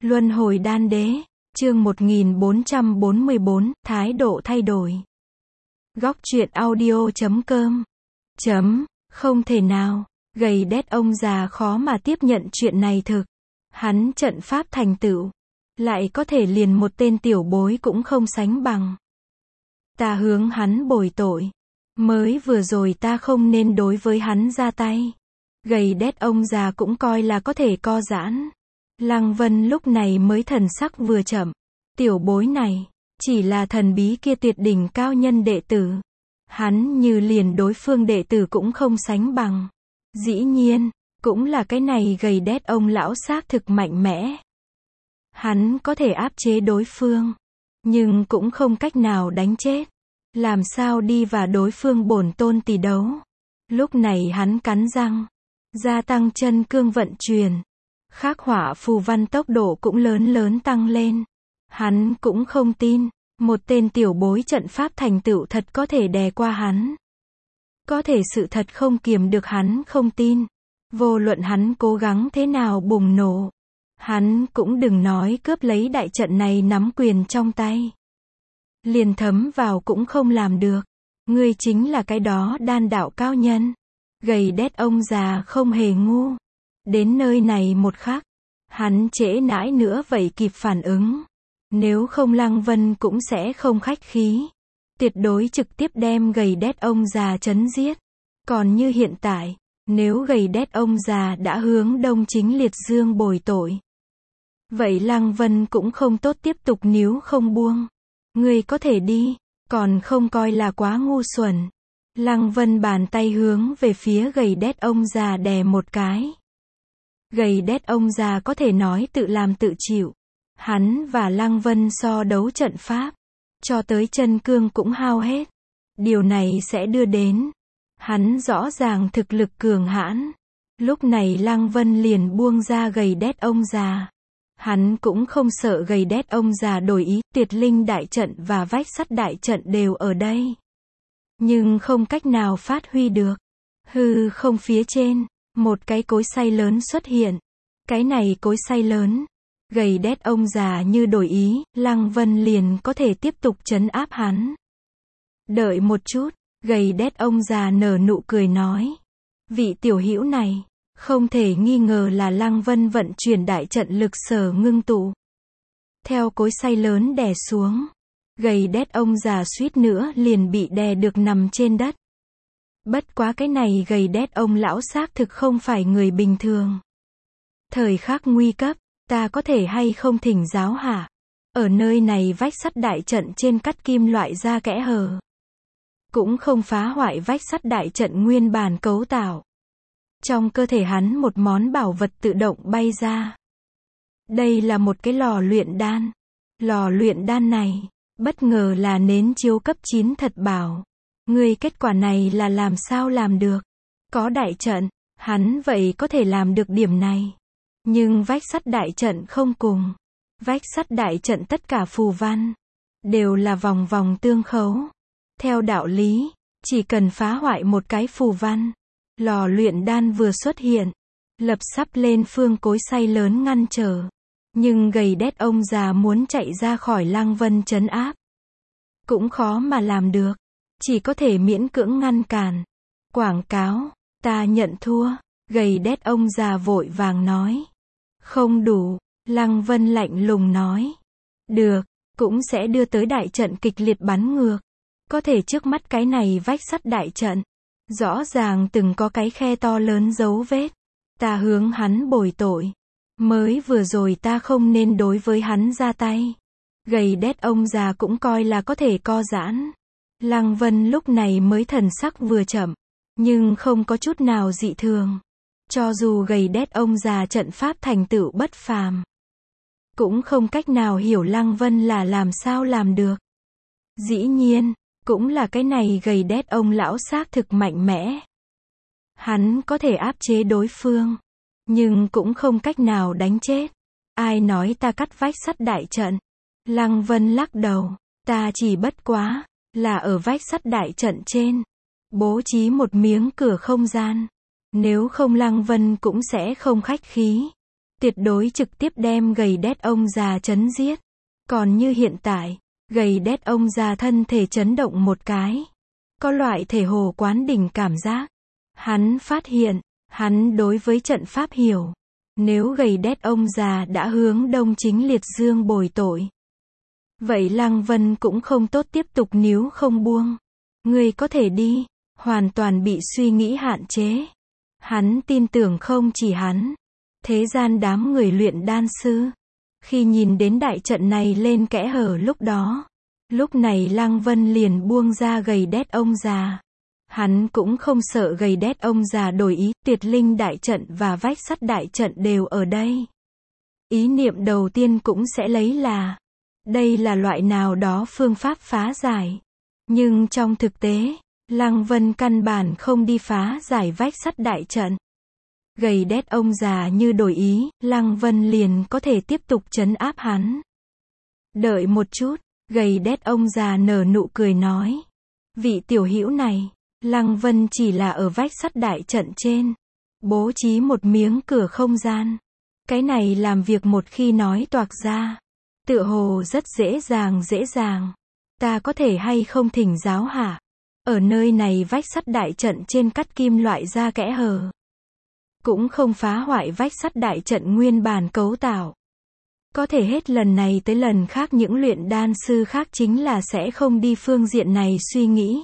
Luân hồi đan đế, chương 1444, thái độ thay đổi. Góc truyện audio.com. Không thể nào, gầy đét ông già khó mà tiếp nhận chuyện này thực. Hắn trận pháp thành tựu, lại có thể liền một tên tiểu bối cũng không sánh bằng. Ta hướng hắn bồi tội. Mới vừa rồi ta không nên đối với hắn ra tay. Gầy đét ông già cũng coi là có thể co giãn. Lăng Vân lúc này mới thần sắc vừa chậm. Tiểu bối này, chỉ là thần bí kia tuyệt đỉnh cao nhân đệ tử. Hắn như liền đối phương đệ tử cũng không sánh bằng. Dĩ nhiên, cũng là cái này gầy đét ông lão xác thực mạnh mẽ. Hắn có thể áp chế đối phương, nhưng cũng không cách nào đánh chết. Làm sao đi và đối phương bổn tôn tỷ đấu. Lúc này hắn cắn răng, gia tăng chân cương vận chuyển. Khắc họa phù văn tốc độ cũng lớn tăng lên. Hắn cũng không tin, một tên tiểu bối trận pháp thành tựu thật có thể đè qua hắn. Có thể sự thật không kiềm được hắn không tin. Vô luận hắn cố gắng thế nào bùng nổ. Hắn cũng đừng nói cướp lấy đại trận này nắm quyền trong tay. Liền thấm vào cũng không làm được. Ngươi chính là cái đó đan đạo cao nhân. Gầy đét ông già không hề ngu. Đến nơi này một khắc, hắn trễ nãi nữa vậy kịp phản ứng. Nếu không Lăng Vân cũng sẽ không khách khí. Tuyệt đối trực tiếp đem gầy đét ông già chấn giết. Còn như hiện tại, nếu gầy đét ông già đã hướng Đông Chính Liệt Dương bồi tội, vậy Lăng Vân cũng không tốt tiếp tục níu không buông. Ngươi có thể đi, còn không coi là quá ngu xuẩn. Lăng Vân bàn tay hướng về phía gầy đét ông già đè một cái. Gầy đét ông già có thể nói tự làm tự chịu. Hắn và Lăng Vân so đấu trận pháp, cho tới chân cương cũng hao hết. Điều này sẽ đưa đến, hắn rõ ràng thực lực cường hãn. Lúc này Lăng Vân liền buông ra gầy đét ông già. Hắn cũng không sợ gầy đét ông già đổi ý, tuyệt linh đại trận và vách sắt đại trận đều ở đây. Nhưng không cách nào phát huy được. Hư không phía trên, một cái cối xay lớn xuất hiện. Cái này cối xay lớn, gầy đét ông già như đổi ý, Lăng Vân liền có thể tiếp tục trấn áp hắn. Đợi một chút, gầy đét ông già nở nụ cười nói. Vị tiểu hữu này, không thể nghi ngờ là Lăng Vân vận chuyển đại trận lực sở ngưng tụ. Theo cối xay lớn đè xuống, gầy đét ông già suýt nữa liền bị đè được nằm trên đất. Bất quá cái này gầy đét ông lão xác thực không phải người bình thường. Thời khắc nguy cấp, ta có thể hay không thỉnh giáo hả? Ở nơi này vách sắt đại trận trên cắt kim loại ra kẽ hở. Cũng không phá hoại vách sắt đại trận nguyên bản cấu tạo. Trong cơ thể hắn một món bảo vật tự động bay ra. Đây là một cái lò luyện đan. Lò luyện đan này, bất ngờ là nến chiếu cấp 9 thật bảo. Người kết quả này là làm sao làm được? Có đại trận, hắn vậy có thể làm được điểm này. Nhưng vách sắt đại trận không cùng. Vách sắt đại trận tất cả phù văn đều là vòng vòng tương khấu. Theo đạo lý, chỉ cần phá hoại một cái phù văn, lò luyện đan vừa xuất hiện, lập sắp lên phương cối xay lớn ngăn trở. Nhưng gầy đét ông già muốn chạy ra khỏi Lăng Vân trấn áp, cũng khó mà làm được. Chỉ có thể miễn cưỡng ngăn cản. Quảng cáo, ta nhận thua. Gầy đét ông già vội vàng nói. Không đủ, Lăng Vân lạnh lùng nói. Được, cũng sẽ đưa tới đại trận kịch liệt bắn ngược. Có thể trước mắt cái này vách sắt đại trận, rõ ràng từng có cái khe to lớn dấu vết. Ta hướng hắn bồi tội. Mới vừa rồi ta không nên đối với hắn ra tay. Gầy đét ông già cũng coi là có thể co giãn. Lăng Vân lúc này mới thần sắc vừa chậm, nhưng không có chút nào dị thường. Cho dù gầy đét ông già trận pháp thành tựu bất phàm, cũng không cách nào hiểu Lăng Vân là làm sao làm được. Dĩ nhiên, cũng là cái này gầy đét ông lão xác thực mạnh mẽ. Hắn có thể áp chế đối phương, nhưng cũng không cách nào đánh chết. Ai nói ta cắt vách sắt đại trận? Lăng Vân lắc đầu, ta chỉ bất quá là ở vách sắt đại trận trên bố trí một miếng cửa không gian. Nếu không Lăng Vân cũng sẽ không khách khí. tuyệt đối trực tiếp đem gầy đét ông già chấn giết. Còn như hiện tại, gầy đét ông già thân thể chấn động một cái. Có loại thể hồ quán đỉnh cảm giác. Hắn phát hiện, hắn đối với trận pháp hiểu. Nếu gầy đét ông già đã hướng Đông Chính Liệt Dương bồi tội, vậy Lăng Vân cũng không tốt tiếp tục níu không buông. Ngươi có thể đi, hoàn toàn bị suy nghĩ hạn chế. Hắn tin tưởng không chỉ hắn, thế gian đám người luyện đan sư, khi nhìn đến đại trận này lên kẽ hở lúc này Lăng Vân liền buông ra gầy đét ông già. Hắn cũng không sợ gầy đét ông già đổi ý, tuyệt linh đại trận và vách sắt đại trận đều ở đây. Ý niệm đầu tiên cũng sẽ lấy là, đây là loại nào đó phương pháp phá giải. Nhưng trong thực tế, Lăng Vân căn bản không đi phá giải vách sắt đại trận. Gầy đét ông già như đổi ý, Lăng Vân liền có thể tiếp tục trấn áp hắn. Đợi một chút, gầy đét ông già nở nụ cười nói. Vị tiểu hữu này, Lăng Vân chỉ là ở vách sắt đại trận trên, bố trí một miếng cửa không gian. Cái này làm việc một khi nói toạc ra, tựa hồ rất dễ dàng. Ta có thể hay không thỉnh giáo hả? Ở nơi này vách sắt đại trận trên cắt kim loại ra kẽ hở. Cũng không phá hoại vách sắt đại trận nguyên bản cấu tạo. Có thể hết lần này tới lần khác những luyện đan sư khác chính là sẽ không đi phương diện này suy nghĩ.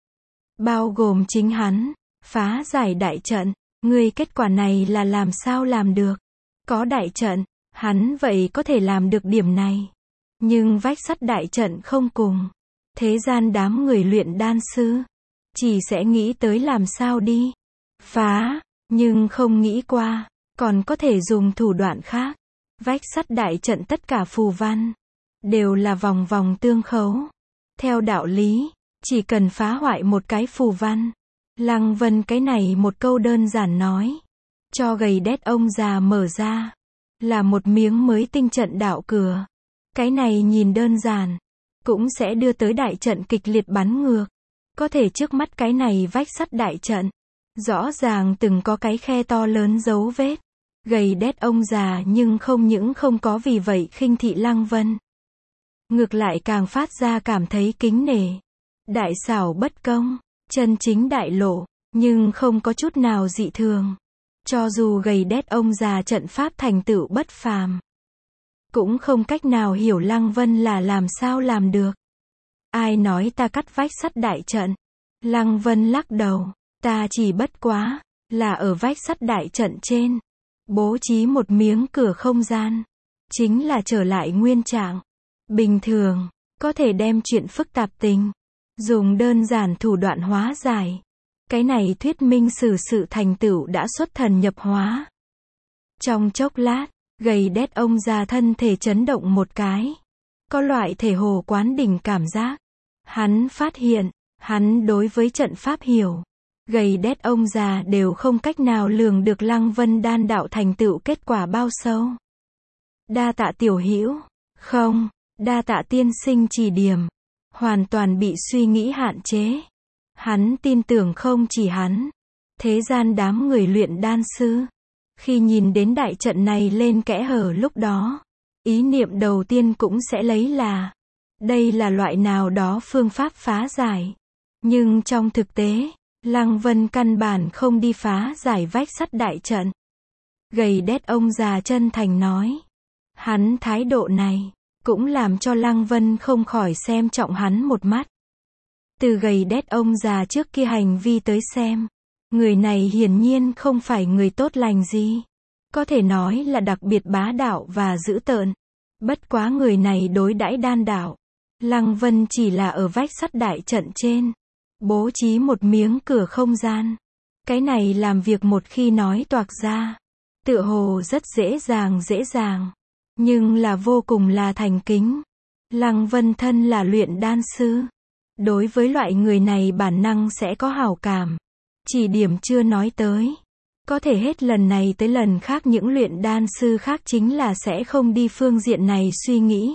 Bao gồm chính hắn, phá giải đại trận, người kết quả này là làm sao làm được. Có đại trận, hắn vậy có thể làm được điểm này. Nhưng vách sắt đại trận không cùng. Thế gian đám người luyện đan sư, chỉ sẽ nghĩ tới làm sao đi phá, nhưng không nghĩ qua, còn có thể dùng thủ đoạn khác. Vách sắt đại trận tất cả phù văn, đều là vòng vòng tương khấu. Theo đạo lý, chỉ cần phá hoại một cái phù văn. Lăng Vân cái này một câu đơn giản nói, cho gầy đét ông già mở ra, là một miếng mới tinh trận đạo cửa. Cái này nhìn đơn giản, cũng sẽ đưa tới đại trận kịch liệt bắn ngược. Có thể trước mắt cái này vách sắt đại trận, rõ ràng từng có cái khe to lớn dấu vết. Gầy đét ông già nhưng không những không có vì vậy khinh thị Lăng Vân. Ngược lại càng phát ra cảm thấy kính nể. Đại xảo bất công, chân chính đại lộ, nhưng không có chút nào dị thường. Cho dù gầy đét ông già trận pháp thành tựu bất phàm, cũng không cách nào hiểu Lăng Vân là làm sao làm được. Ai nói ta cắt vách sắt đại trận? Lăng Vân lắc đầu, ta chỉ bất quá là ở vách sắt đại trận trên, bố trí một miếng cửa không gian, chính là trở lại nguyên trạng. Bình thường, có thể đem chuyện phức tạp tình, dùng đơn giản thủ đoạn hóa giải. Cái này thuyết minh sự thành tựu đã xuất thần nhập hóa. Trong chốc lát, gầy đét ông già thân thể chấn động một cái. Có loại thể hồ quán đỉnh cảm giác. Hắn phát hiện, hắn đối với trận pháp hiểu. Gầy đét ông già đều không cách nào lường được Lăng Vân đan đạo thành tựu kết quả bao sâu. Đa tạ tiểu hữu, không, đa tạ tiên sinh chỉ điểm. Hoàn toàn bị suy nghĩ hạn chế. Hắn tin tưởng không chỉ hắn, thế gian đám người luyện đan sư, khi nhìn đến đại trận này lên kẽ hở ý niệm đầu tiên cũng sẽ lấy là, đây là loại nào đó phương pháp phá giải. Nhưng trong thực tế, Lăng Vân căn bản không đi phá giải vách sắt đại trận. Gầy đét ông già chân thành nói. Hắn thái độ này, cũng làm cho Lăng Vân không khỏi xem trọng hắn một mắt. Từ gầy đét ông già trước kia hành vi tới xem, người này hiển nhiên không phải người tốt lành gì. Có thể nói là đặc biệt bá đạo và dữ tợn. Bất quá người này đối đãi đan đạo. Lăng Vân chỉ là ở vách sắt đại trận trên, bố trí một miếng cửa không gian. Cái này làm việc một khi nói toạc ra, tựa hồ rất dễ dàng. Nhưng là vô cùng là thành kính. Lăng Vân thân là luyện đan sư. Đối với loại người này bản năng sẽ có hảo cảm. Chỉ điểm chưa nói tới. Có thể hết lần này tới lần khác những luyện đan sư khác chính là sẽ không đi phương diện này suy nghĩ.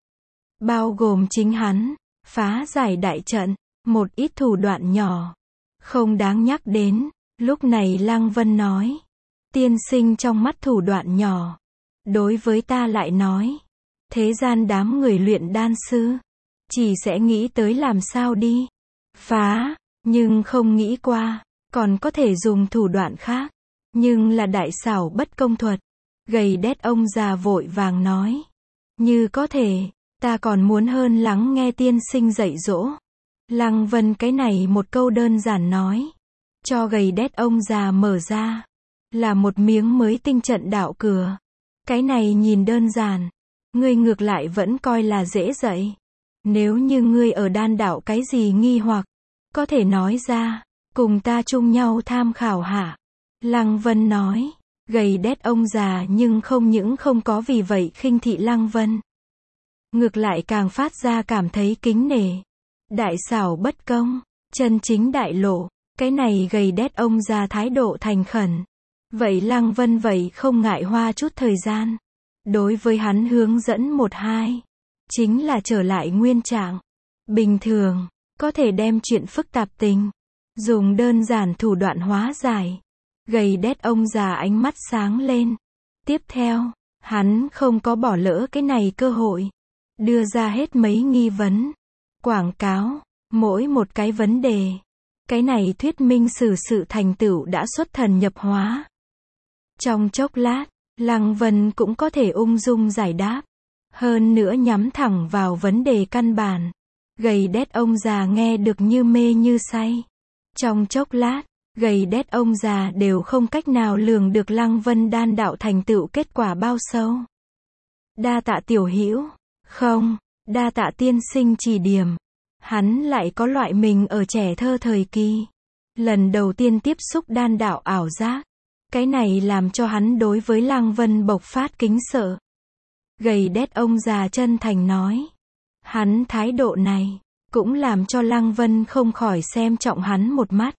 Bao gồm chính hắn, phá giải đại trận, một ít thủ đoạn nhỏ. Không đáng nhắc đến, lúc này Lăng Vân nói. Tiên sinh trong mắt thủ đoạn nhỏ, Đối với ta lại nói, thế gian đám người luyện đan sư, chỉ sẽ nghĩ tới làm sao đi phá, nhưng không nghĩ qua, còn có thể dùng thủ đoạn khác, nhưng là đại xảo bất công thuật. Gầy đét ông già vội vàng nói, như có thể, ta còn muốn hơn lắng nghe tiên sinh dạy dỗ. Lăng Vân cái này một câu đơn giản nói, cho gầy đét ông già mở ra, là một miếng mới tinh trận đạo cửa. Cái này nhìn đơn giản, ngươi ngược lại vẫn coi là dễ dạy. Nếu như ngươi ở đan đạo cái gì nghi hoặc, có thể nói ra, cùng ta chung nhau tham khảo hả? Lăng Vân nói, gầy đét ông già nhưng không những không có vì vậy khinh thị Lăng Vân. Ngược lại càng phát ra cảm thấy kính nể. Đại xảo bất công, chân chính đại lộ, cái này gầy đét ông già thái độ thành khẩn. Vậy Lăng Vân vậy không ngại hoa chút thời gian. Đối với hắn hướng dẫn một hai, chính là trở lại nguyên trạng. Bình thường, có thể đem chuyện phức tạp tình, dùng đơn giản thủ đoạn hóa giải. Gầy đét ông già ánh mắt sáng lên. Tiếp theo, hắn không có bỏ lỡ cái này cơ hội. Đưa ra hết mấy nghi vấn, quảng cáo, mỗi một cái vấn đề. Cái này thuyết minh sự thành tựu đã xuất thần nhập hóa. Trong chốc lát, Lăng Vân cũng có thể ung dung giải đáp. Hơn nữa nhắm thẳng vào vấn đề căn bản. Gầy đét ông già nghe được như mê như say. Trong chốc lát, gầy đét ông già đều không cách nào lường được Lăng Vân đan đạo thành tựu kết quả bao sâu. Đa tạ tiểu hữu, không, đa tạ tiên sinh chỉ điểm. Hắn lại có loại mình ở trẻ thơ thời kỳ, lần đầu tiên tiếp xúc đan đạo ảo giác. Cái này làm cho hắn đối với Lăng Vân bộc phát kính sợ. Gầy đét ông già chân thành nói. Hắn thái độ này, cũng làm cho Lăng Vân không khỏi xem trọng hắn một mắt.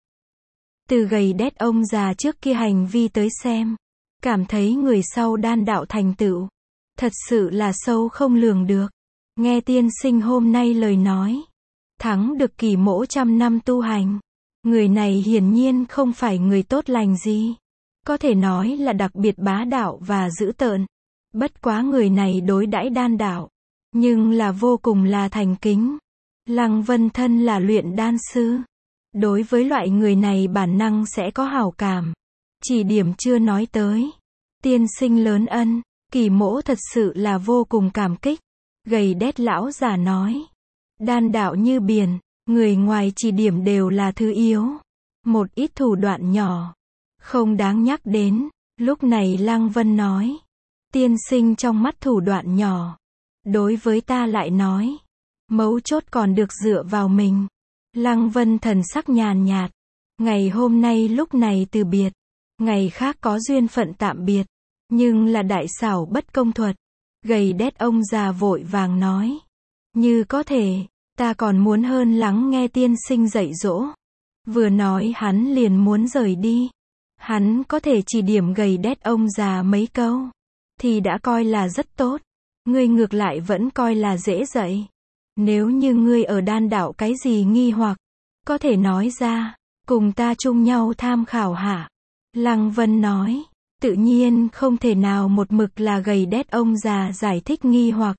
Từ gầy đét ông già trước kia hành vi tới xem, cảm thấy người sau đan đạo thành tựu, thật sự là sâu không lường được. Nghe tiên sinh hôm nay lời nói, thắng được Kỳ Mỗ trăm năm tu hành. Người này hiển nhiên không phải người tốt lành gì. Có thể nói là đặc biệt bá đạo và dữ tợn. Bất quá người này đối đãi đan đạo, nhưng là vô cùng là thành kính. Lăng Vân thân là luyện đan sư. Đối với loại người này bản năng sẽ có hảo cảm. Chỉ điểm chưa nói tới. Tiên sinh lớn ân, Kỳ Mỗ thật sự là vô cùng cảm kích. Gầy đét lão già nói. Đan đạo như biển, người ngoài chỉ điểm đều là thứ yếu. Một ít thủ đoạn nhỏ, không đáng nhắc đến. Lúc này Lăng Vân nói. Tiên sinh trong mắt thủ đoạn nhỏ. Đối với ta lại nói. Mấu chốt còn được dựa vào mình. Lăng Vân thần sắc nhàn nhạt. Ngày hôm nay lúc này từ biệt. Ngày khác có duyên phận tạm biệt. Nhưng là đại xảo bất công thuật. Gầy đét ông già vội vàng nói. Như có thể, ta còn muốn hơn lắng nghe tiên sinh dạy dỗ. Vừa nói hắn liền muốn rời đi. Hắn có thể chỉ điểm gầy đét ông già mấy câu, thì đã coi là rất tốt. Ngươi ngược lại vẫn coi là dễ dạy. Nếu như ngươi ở đan đạo cái gì nghi hoặc, có thể nói ra, cùng ta chung nhau tham khảo hả? Lăng Vân nói, tự nhiên không thể nào một mực là gầy đét ông già giải thích nghi hoặc.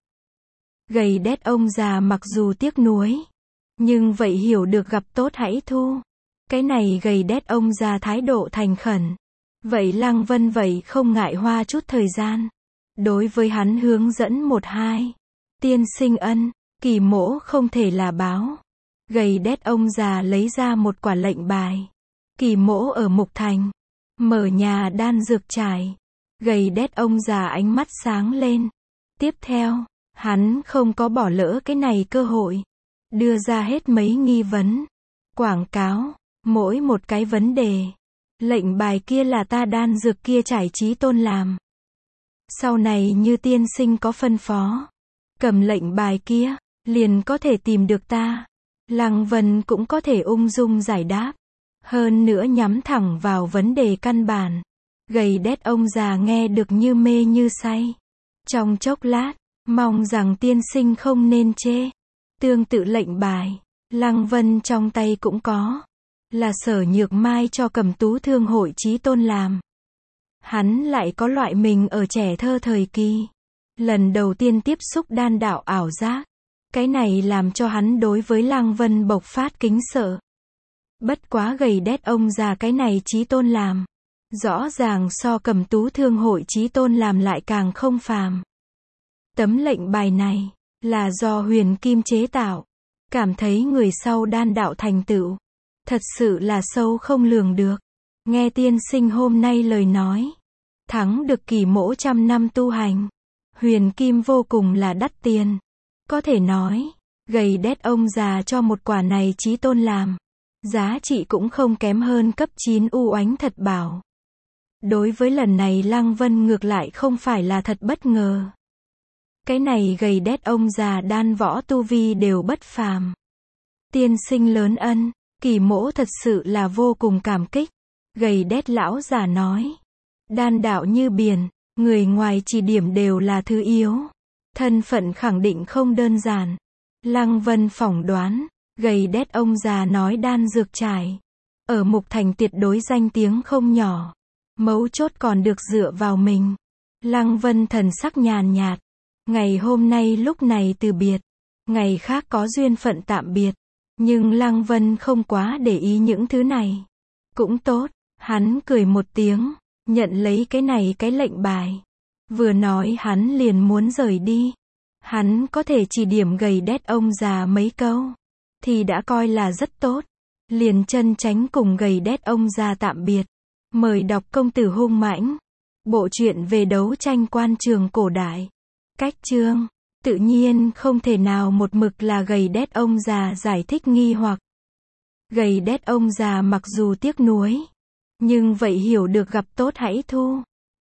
Gầy đét ông già mặc dù tiếc nuối, nhưng vậy hiểu được gặp tốt hãy thu. Cái này gầy đét ông già thái độ thành khẩn. Vậy Lăng Vân vậy không ngại hoa chút thời gian. Đối với hắn hướng dẫn một hai. Tiên sinh ân, Kỳ Mỗ không thể là báo. Gầy đét ông già lấy ra một quả lệnh bài. Kỳ Mỗ ở Mục Thành, mở nhà đan dược trải. Gầy đét ông già ánh mắt sáng lên. Tiếp theo, hắn không có bỏ lỡ cái này cơ hội. Đưa ra hết mấy nghi vấn. Quảng cáo, mỗi một cái vấn đề. Lệnh bài kia là ta đan dược kia trải Chí Tôn làm. Sau này như tiên sinh có phân phó, cầm lệnh bài kia, liền có thể tìm được ta. Lăng Vân cũng có thể ung dung giải đáp. Hơn nữa nhắm thẳng vào vấn đề căn bản. Gầy đét ông già nghe được như mê như say. Trong chốc lát, mong rằng tiên sinh không nên chê. Tương tự lệnh bài, Lăng Vân trong tay cũng có. Là Sở Nhược Mai cho Cẩm Tú Thương hội Chí Tôn làm. Hắn lại có loại mình ở trẻ thơ thời kỳ. Lần đầu tiên tiếp xúc đan đạo ảo giác. Cái này làm cho hắn đối với Lăng Vân bộc phát kính sợ. Bất quá gầy đét ông già cái này Chí Tôn làm. Rõ ràng so Cầm Tú Thương hội Chí Tôn làm lại càng không phàm. Tấm lệnh bài này, là do Huyền Kim chế tạo. Cảm thấy người sau đan đạo thành tựu. Thật sự là sâu không lường được. Nghe tiên sinh hôm nay lời nói. Thắng được Kỳ Mỗ trăm năm tu hành. Huyền Kim vô cùng là đắt tiền. Có thể nói, gầy đét ông già cho một quả này Chí Tôn làm. Giá trị cũng không kém hơn cấp 9 u oánh thật bảo. Đối với lần này Lăng Vân ngược lại không phải là thật bất ngờ. Cái này gầy đét ông già đan võ tu vi đều bất phàm. Tiên sinh lớn ân, Kỳ Mỗ thật sự là vô cùng cảm kích. Gầy đét lão già nói. Đan đạo như biển, người ngoài chỉ điểm đều là thứ yếu. Thân phận khẳng định không đơn giản. Lăng Vân phỏng đoán, gầy đét ông già nói đan dược trải. Ở Mục Thành tuyệt đối danh tiếng không nhỏ. Mấu chốt còn được dựa vào mình. Lăng Vân thần sắc nhàn nhạt. Ngày hôm nay lúc này từ biệt. Ngày khác có duyên phận tạm biệt. Nhưng Lăng Vân không quá để ý những thứ này. Cũng tốt, hắn cười một tiếng, nhận lấy cái này cái lệnh bài. Vừa nói hắn liền muốn rời đi. Hắn có thể chỉ điểm gầy đét ông già mấy câu. Thì đã coi là rất tốt. Liền chân tránh cùng gầy đét ông già tạm biệt. Mời đọc Công tử hung mãnh. Bộ truyện về đấu tranh quan trường cổ đại. Cách chương. Tự nhiên không thể nào một mực là gầy đét ông già giải thích nghi hoặc. Gầy đét ông già mặc dù tiếc nuối. Nhưng vậy hiểu được gặp tốt hãy thu.